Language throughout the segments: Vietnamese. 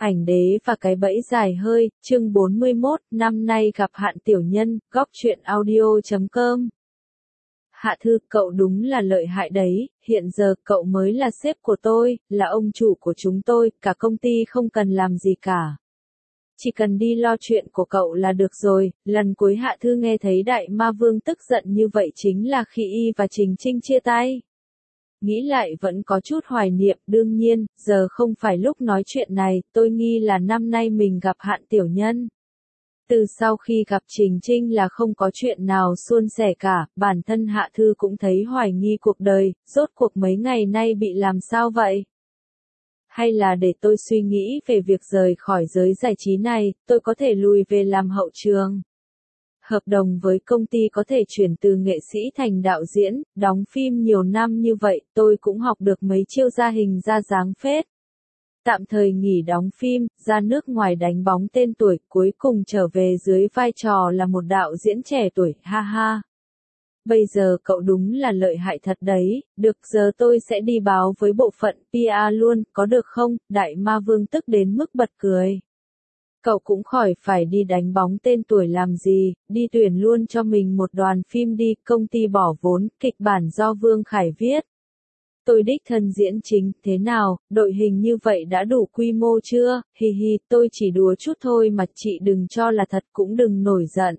Ảnh đế và cái bẫy dài hơi, chương 41, năm nay gặp hạn tiểu nhân, góc truyện audio.com. Hạ Thư, cậu đúng là lợi hại đấy, hiện giờ cậu mới là sếp của tôi, là ông chủ của chúng tôi, cả công ty không cần làm gì cả. Chỉ cần đi lo chuyện của cậu là được rồi. Lần cuối Hạ Thư nghe thấy Đại Ma Vương tức giận như vậy chính là khi y và Trình Trinh chia tay. Nghĩ lại vẫn có chút hoài niệm, đương nhiên, giờ không phải lúc nói chuyện này, tôi nghi là năm nay mình gặp hạn tiểu nhân. Từ sau khi gặp Trình Trinh là không có chuyện nào suôn sẻ cả, bản thân Hạ Thư cũng thấy hoài nghi cuộc đời, rốt cuộc mấy ngày nay bị làm sao vậy? Hay là để tôi suy nghĩ về việc rời khỏi giới giải trí này, tôi có thể lùi về làm hậu trường. Hợp đồng với công ty có thể chuyển từ nghệ sĩ thành đạo diễn, đóng phim nhiều năm như vậy, tôi cũng học được mấy chiêu ra hình ra dáng phết. Tạm thời nghỉ đóng phim, ra nước ngoài đánh bóng tên tuổi, cuối cùng trở về dưới vai trò là một đạo diễn trẻ tuổi, ha ha. Bây giờ cậu đúng là lợi hại thật đấy, được giờ tôi sẽ đi báo với bộ phận PR luôn, có được không? Đại Ma Vương tức đến mức bật cười. Cậu cũng khỏi phải đi đánh bóng tên tuổi làm gì, đi tuyển luôn cho mình một đoàn phim đi, công ty bỏ vốn, kịch bản do Vương Khải viết. Tôi đích thân diễn chính, thế nào, đội hình như vậy đã đủ quy mô chưa? Hi hi, tôi chỉ đùa chút thôi mà chị đừng cho là thật cũng đừng nổi giận.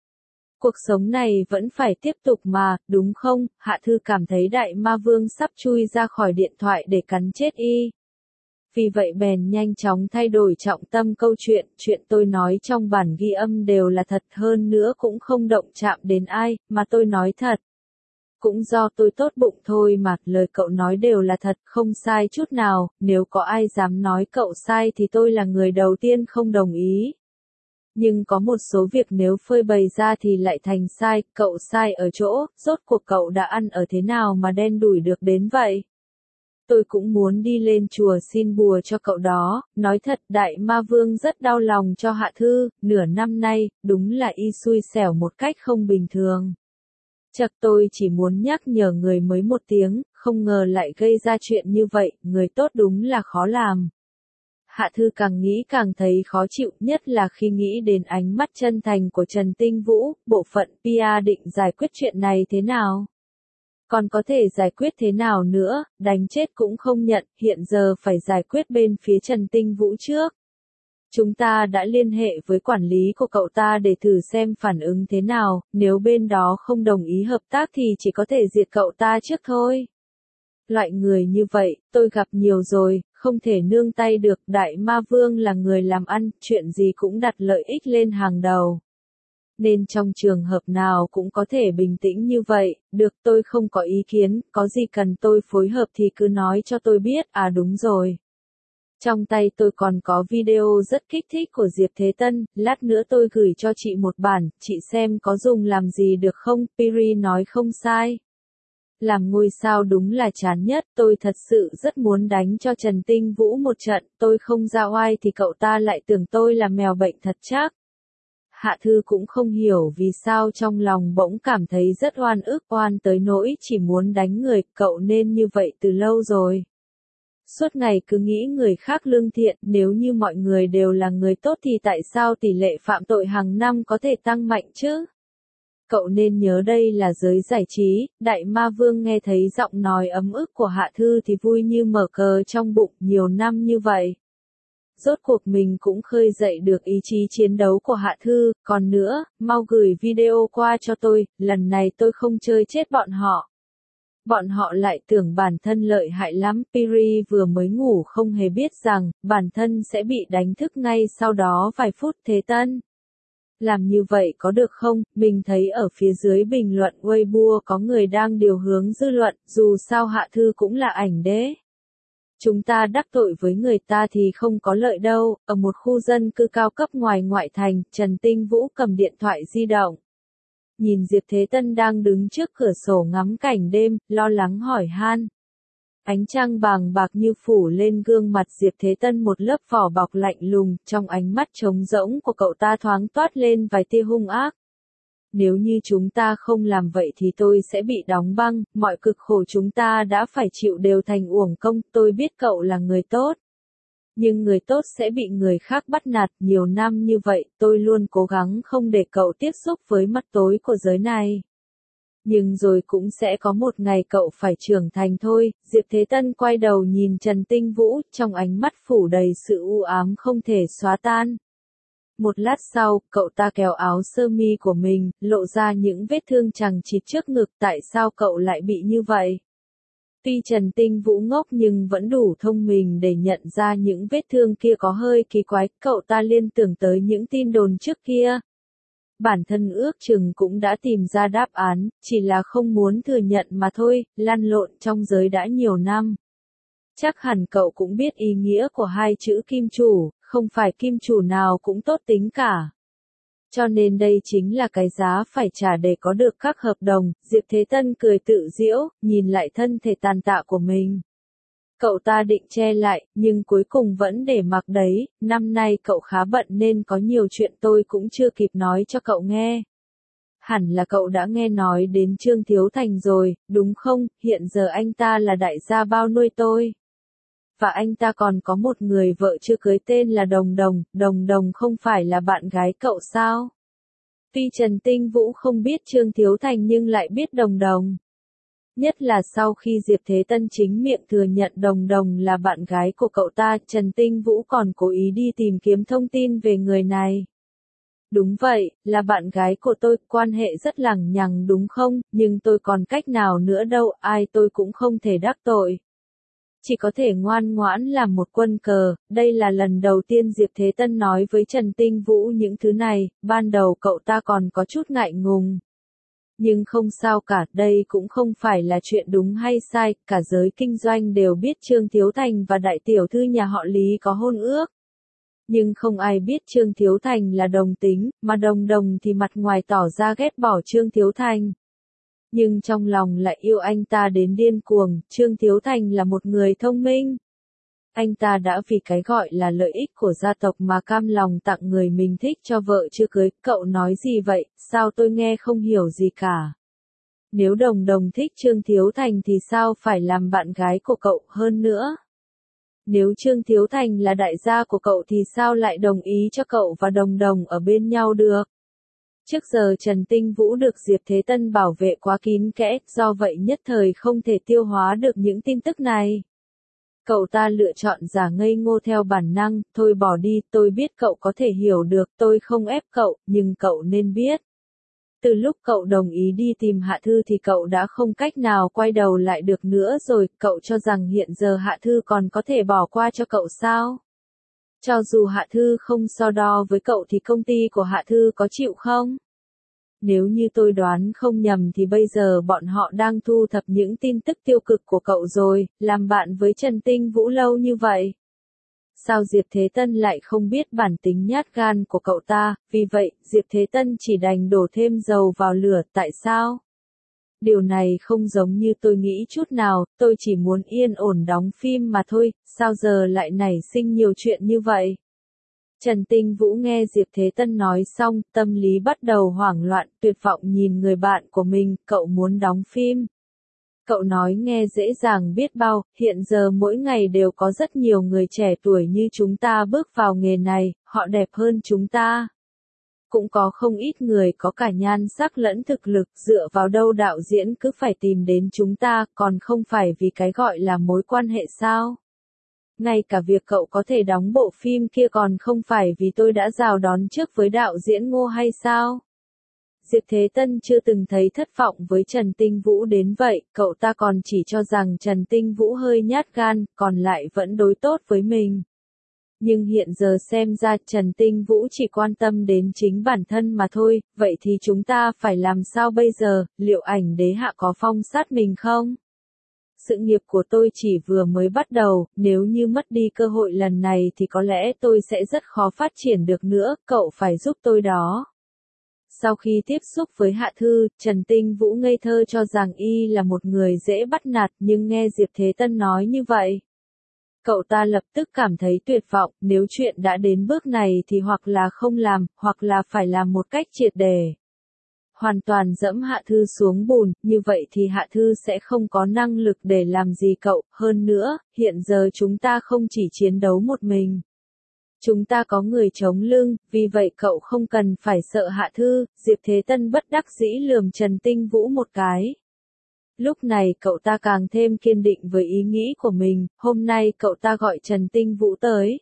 Cuộc sống này vẫn phải tiếp tục mà, đúng không? Hạ Thư cảm thấy Đại Ma Vương sắp chui ra khỏi điện thoại để cắn chết y. Vì vậy bèn nhanh chóng thay đổi trọng tâm câu chuyện, chuyện tôi nói trong bản ghi âm đều là thật, hơn nữa cũng không động chạm đến ai, mà tôi nói thật. Cũng do tôi tốt bụng thôi mà, lời cậu nói đều là thật, không sai chút nào, nếu có ai dám nói cậu sai thì tôi là người đầu tiên không đồng ý. Nhưng có một số việc nếu phơi bày ra thì lại thành sai, cậu sai ở chỗ, rốt cuộc cậu đã ăn ở thế nào mà đen đủi được đến vậy? Tôi cũng muốn đi lên chùa xin bùa cho cậu đó, nói thật Đại Ma Vương rất đau lòng cho Hạ Thư, nửa năm nay, đúng là y xui xẻo một cách không bình thường. Chật tôi chỉ muốn nhắc nhở người mới một tiếng, không ngờ lại gây ra chuyện như vậy, người tốt đúng là khó làm. Hạ Thư càng nghĩ càng thấy khó chịu, nhất là khi nghĩ đến ánh mắt chân thành của Trần Tinh Vũ, bộ phận PR định giải quyết chuyện này thế nào? Còn có thể giải quyết thế nào nữa, đánh chết cũng không nhận, hiện giờ phải giải quyết bên phía Trần Tinh Vũ trước. Chúng ta đã liên hệ với quản lý của cậu ta để thử xem phản ứng thế nào, nếu bên đó không đồng ý hợp tác thì chỉ có thể diệt cậu ta trước thôi. Loại người như vậy, tôi gặp nhiều rồi, không thể nương tay được, Đại Ma Vương là người làm ăn, chuyện gì cũng đặt lợi ích lên hàng đầu. Nên trong trường hợp nào cũng có thể bình tĩnh như vậy, được tôi không có ý kiến, có gì cần tôi phối hợp thì cứ nói cho tôi biết, à đúng rồi. Trong tay tôi còn có video rất kích thích của Diệp Thế Tân, lát nữa tôi gửi cho chị một bản, chị xem có dùng làm gì được không, Piri nói không sai. Làm ngôi sao đúng là chán nhất, tôi thật sự rất muốn đánh cho Trần Tinh Vũ một trận, tôi không ra oai thì cậu ta lại tưởng tôi là mèo bệnh thật chắc. Hạ Thư cũng không hiểu vì sao trong lòng bỗng cảm thấy rất oan ức, oan tới nỗi chỉ muốn đánh người, cậu nên như vậy từ lâu rồi. Suốt ngày cứ nghĩ người khác lương thiện, nếu như mọi người đều là người tốt thì tại sao tỷ lệ phạm tội hàng năm có thể tăng mạnh chứ? Cậu nên nhớ đây là giới giải trí, Đại Ma Vương nghe thấy giọng nói ấm ức của Hạ Thư thì vui như mở cờ trong bụng, nhiều năm như vậy. Rốt cuộc mình cũng khơi dậy được ý chí chiến đấu của Hạ Thư, còn nữa, mau gửi video qua cho tôi, lần này tôi không chơi chết bọn họ. Bọn họ lại tưởng bản thân lợi hại lắm, Piri vừa mới ngủ không hề biết rằng, bản thân sẽ bị đánh thức ngay sau đó vài phút. Thế Tân. Làm như vậy có được không? Mình thấy ở phía dưới bình luận Weibo có người đang điều hướng dư luận, dù sao Hạ Thư cũng là ảnh đế. Chúng ta đắc tội với người ta thì không có lợi đâu, ở một khu dân cư cao cấp ngoài ngoại thành, Trần Tinh Vũ cầm điện thoại di động. Nhìn Diệp Thế Tân đang đứng trước cửa sổ ngắm cảnh đêm, lo lắng hỏi han. Ánh trăng bàng bạc như phủ lên gương mặt Diệp Thế Tân một lớp vỏ bọc lạnh lùng, trong ánh mắt trống rỗng của cậu ta thoáng toát lên vài tia hung ác. Nếu như chúng ta không làm vậy thì tôi sẽ bị đóng băng, mọi cực khổ chúng ta đã phải chịu đều thành uổng công, tôi biết cậu là người tốt. Nhưng người tốt sẽ bị người khác bắt nạt, nhiều năm như vậy, tôi luôn cố gắng không để cậu tiếp xúc với mặt tối của giới này. Nhưng rồi cũng sẽ có một ngày cậu phải trưởng thành thôi. Diệp Thế Tân quay đầu nhìn Trần Tinh Vũ, trong ánh mắt phủ đầy sự u ám không thể xóa tan. Một lát sau, cậu ta kéo áo sơ mi của mình, lộ ra những vết thương chằng chịt trước ngực. Tại sao cậu lại bị như vậy? Tuy Trần Tinh Vũ ngốc nhưng vẫn đủ thông minh để nhận ra những vết thương kia có hơi kỳ quái. Cậu ta liên tưởng tới những tin đồn trước kia. Bản thân ước chừng cũng đã tìm ra đáp án, chỉ là không muốn thừa nhận mà thôi, lăn lộn trong giới đã nhiều năm. Chắc hẳn cậu cũng biết ý nghĩa của hai chữ kim chủ, không phải kim chủ nào cũng tốt tính cả. Cho nên đây chính là cái giá phải trả để có được các hợp đồng. Diệp Thế Tân cười tự giễu, nhìn lại thân thể tàn tạ của mình. Cậu ta định che lại, nhưng cuối cùng vẫn để mặc đấy. Năm nay cậu khá bận nên có nhiều chuyện tôi cũng chưa kịp nói cho cậu nghe. Hẳn là cậu đã nghe nói đến Trương Thiếu Thành rồi, đúng không? Hiện giờ anh ta là đại gia bao nuôi tôi. Và anh ta còn có một người vợ chưa cưới tên là Đồng Đồng. Đồng Đồng không phải là bạn gái cậu sao? Tuy Trần Tinh Vũ không biết Trương Thiếu Thành nhưng lại biết Đồng Đồng. Nhất là sau khi Diệp Thế Tân chính miệng thừa nhận Đồng Đồng là bạn gái của cậu ta, Trần Tinh Vũ còn cố ý đi tìm kiếm thông tin về người này. Đúng vậy, là bạn gái của tôi, quan hệ rất lằng nhằng đúng không, nhưng tôi còn cách nào nữa đâu, ai tôi cũng không thể đắc tội. Chỉ có thể ngoan ngoãn làm một quân cờ. Đây là lần đầu tiên Diệp Thế Tân nói với Trần Tinh Vũ những thứ này, ban đầu cậu ta còn có chút ngại ngùng. Nhưng không sao cả, đây cũng không phải là chuyện đúng hay sai, cả giới kinh doanh đều biết Trương Thiếu Thành và đại tiểu thư nhà họ Lý có hôn ước. Nhưng không ai biết Trương Thiếu Thành là đồng tính, mà Đồng Đồng thì mặt ngoài tỏ ra ghét bỏ Trương Thiếu Thành. Nhưng trong lòng lại yêu anh ta đến điên cuồng. Trương Thiếu Thành là một người thông minh. Anh ta đã vì cái gọi là lợi ích của gia tộc mà cam lòng tặng người mình thích cho vợ chưa cưới. Cậu nói gì vậy, sao tôi nghe không hiểu gì cả. Nếu Đồng Đồng thích Trương Thiếu Thành thì sao phải làm bạn gái của cậu hơn nữa. Nếu Trương Thiếu Thành là đại gia của cậu thì sao lại đồng ý cho cậu và Đồng Đồng ở bên nhau được. Trước giờ Trần Tinh Vũ được Diệp Thế Tân bảo vệ quá kín kẽ, do vậy nhất thời không thể tiêu hóa được những tin tức này. Cậu ta lựa chọn giả ngây ngô theo bản năng, thôi bỏ đi, tôi biết cậu có thể hiểu được, tôi không ép cậu, nhưng cậu nên biết. Từ lúc cậu đồng ý đi tìm Hạ Thư thì cậu đã không cách nào quay đầu lại được nữa rồi, cậu cho rằng hiện giờ Hạ Thư còn có thể bỏ qua cho cậu sao? Cho dù Hạ Thư không so đo với cậu thì công ty của Hạ Thư có chịu không? Nếu như tôi đoán không nhầm thì bây giờ bọn họ đang thu thập những tin tức tiêu cực của cậu rồi, làm bạn với Trần Tinh Vũ lâu như vậy. Sao Diệp Thế Tân lại không biết bản tính nhát gan của cậu ta, vì vậy, Diệp Thế Tân chỉ đành đổ thêm dầu vào lửa, tại sao? Điều này không giống như tôi nghĩ chút nào, tôi chỉ muốn yên ổn đóng phim mà thôi, sao giờ lại nảy sinh nhiều chuyện như vậy? Trần Tinh Vũ nghe Diệp Thế Tân nói xong, tâm lý bắt đầu hoảng loạn, tuyệt vọng nhìn người bạn của mình, cậu muốn đóng phim. Cậu nói nghe dễ dàng biết bao, hiện giờ mỗi ngày đều có rất nhiều người trẻ tuổi như chúng ta bước vào nghề này, họ đẹp hơn chúng ta. Cũng có không ít người có cả nhan sắc lẫn thực lực, dựa vào đâu đạo diễn cứ phải tìm đến chúng ta, còn không phải vì cái gọi là mối quan hệ sao? Ngay cả việc cậu có thể đóng bộ phim kia còn không phải vì tôi đã rào đón trước với đạo diễn Ngô hay sao? Diệp Thế Tân chưa từng thấy thất vọng với Trần Tinh Vũ đến vậy, cậu ta còn chỉ cho rằng Trần Tinh Vũ hơi nhát gan, còn lại vẫn đối tốt với mình. Nhưng hiện giờ xem ra Trần Tinh Vũ chỉ quan tâm đến chính bản thân mà thôi, vậy thì chúng ta phải làm sao bây giờ, liệu ảnh đế hạ có phong sát mình không? Sự nghiệp của tôi chỉ vừa mới bắt đầu, nếu như mất đi cơ hội lần này thì có lẽ tôi sẽ rất khó phát triển được nữa, cậu phải giúp tôi đó. Sau khi tiếp xúc với Hạ Thư, Trần Tinh Vũ ngây thơ cho rằng y là một người dễ bắt nạt, nhưng nghe Diệp Thế Tân nói như vậy. Cậu ta lập tức cảm thấy tuyệt vọng, nếu chuyện đã đến bước này thì hoặc là không làm, hoặc là phải làm một cách triệt để. hoàn toàn dẫm Hạ Thư xuống bùn, như vậy thì Hạ Thư sẽ không có năng lực để làm gì cậu, hơn nữa, hiện giờ chúng ta không chỉ chiến đấu một mình. Chúng ta có người chống lưng, vì vậy cậu không cần phải sợ Hạ Thư, Diệp Thế Tân bất đắc dĩ lườm Trần Tinh Vũ một cái. Lúc này cậu ta càng thêm kiên định với ý nghĩ của mình, hôm nay cậu ta gọi Trần Tinh Vũ tới.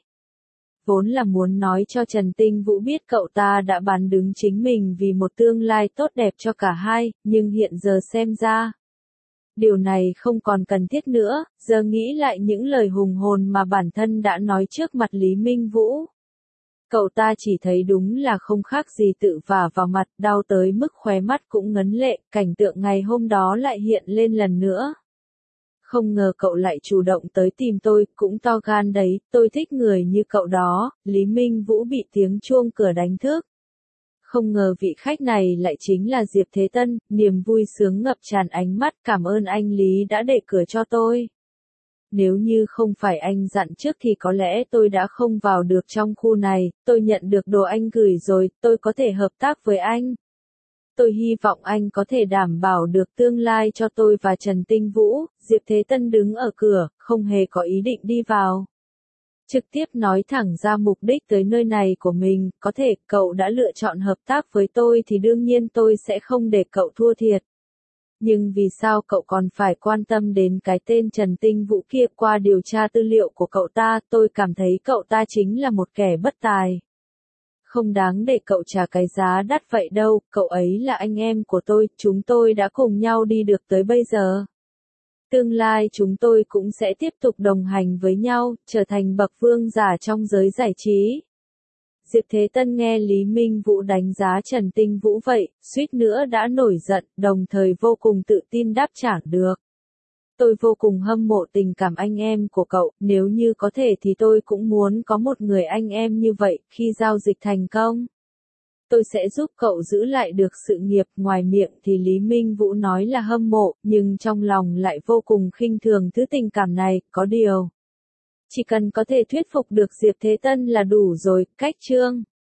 Vốn là muốn nói cho Trần Tinh Vũ biết cậu ta đã bán đứng chính mình vì một tương lai tốt đẹp cho cả hai, nhưng hiện giờ xem ra. Điều này không còn cần thiết nữa, giờ nghĩ lại những lời hùng hồn mà bản thân đã nói trước mặt Lý Minh Vũ. Cậu ta chỉ thấy đúng là không khác gì tự vả vào mặt, đau tới mức khóe mắt cũng ngấn lệ, cảnh tượng ngày hôm đó lại hiện lên lần nữa. Không ngờ cậu lại chủ động tới tìm tôi, cũng to gan đấy, tôi thích người như cậu đó, Lý Minh Vũ bị tiếng chuông cửa đánh thức. Không ngờ vị khách này lại chính là Diệp Thế Tân, niềm vui sướng ngập tràn ánh mắt, cảm ơn anh Lý đã để cửa cho tôi. Nếu như không phải anh dặn trước thì có lẽ tôi đã không vào được trong khu này, tôi nhận được đồ anh gửi rồi, tôi có thể hợp tác với anh. Tôi hy vọng anh có thể đảm bảo được tương lai cho tôi và Trần Tinh Vũ. Diệp Thế Tân đứng ở cửa, không hề có ý định đi vào. Trực tiếp nói thẳng ra mục đích tới nơi này của mình, có thể cậu đã lựa chọn hợp tác với tôi thì đương nhiên tôi sẽ không để cậu thua thiệt. Nhưng vì sao cậu còn phải quan tâm đến cái tên Trần Tinh Vũ kia? Qua điều tra tư liệu của cậu ta, tôi cảm thấy cậu ta chính là một kẻ bất tài. Không đáng để cậu trả cái giá đắt vậy đâu, cậu ấy là anh em của tôi, chúng tôi đã cùng nhau đi được tới bây giờ. Tương lai chúng tôi cũng sẽ tiếp tục đồng hành với nhau, trở thành bậc vương giả trong giới giải trí. Diệp Thế Tân nghe Lý Minh Vũ đánh giá Trần Tinh Vũ vậy, suýt nữa đã nổi giận, đồng thời vô cùng tự tin đáp trả được. Tôi vô cùng hâm mộ tình cảm anh em của cậu, nếu như có thể thì tôi cũng muốn có một người anh em như vậy, khi giao dịch thành công. Tôi sẽ giúp cậu giữ lại được sự nghiệp, ngoài miệng thì Lý Minh Vũ nói là hâm mộ, nhưng trong lòng lại vô cùng khinh thường thứ tình cảm này, có điều. Chỉ cần có thể thuyết phục được Diệp Thế Tân là đủ rồi, cách chương.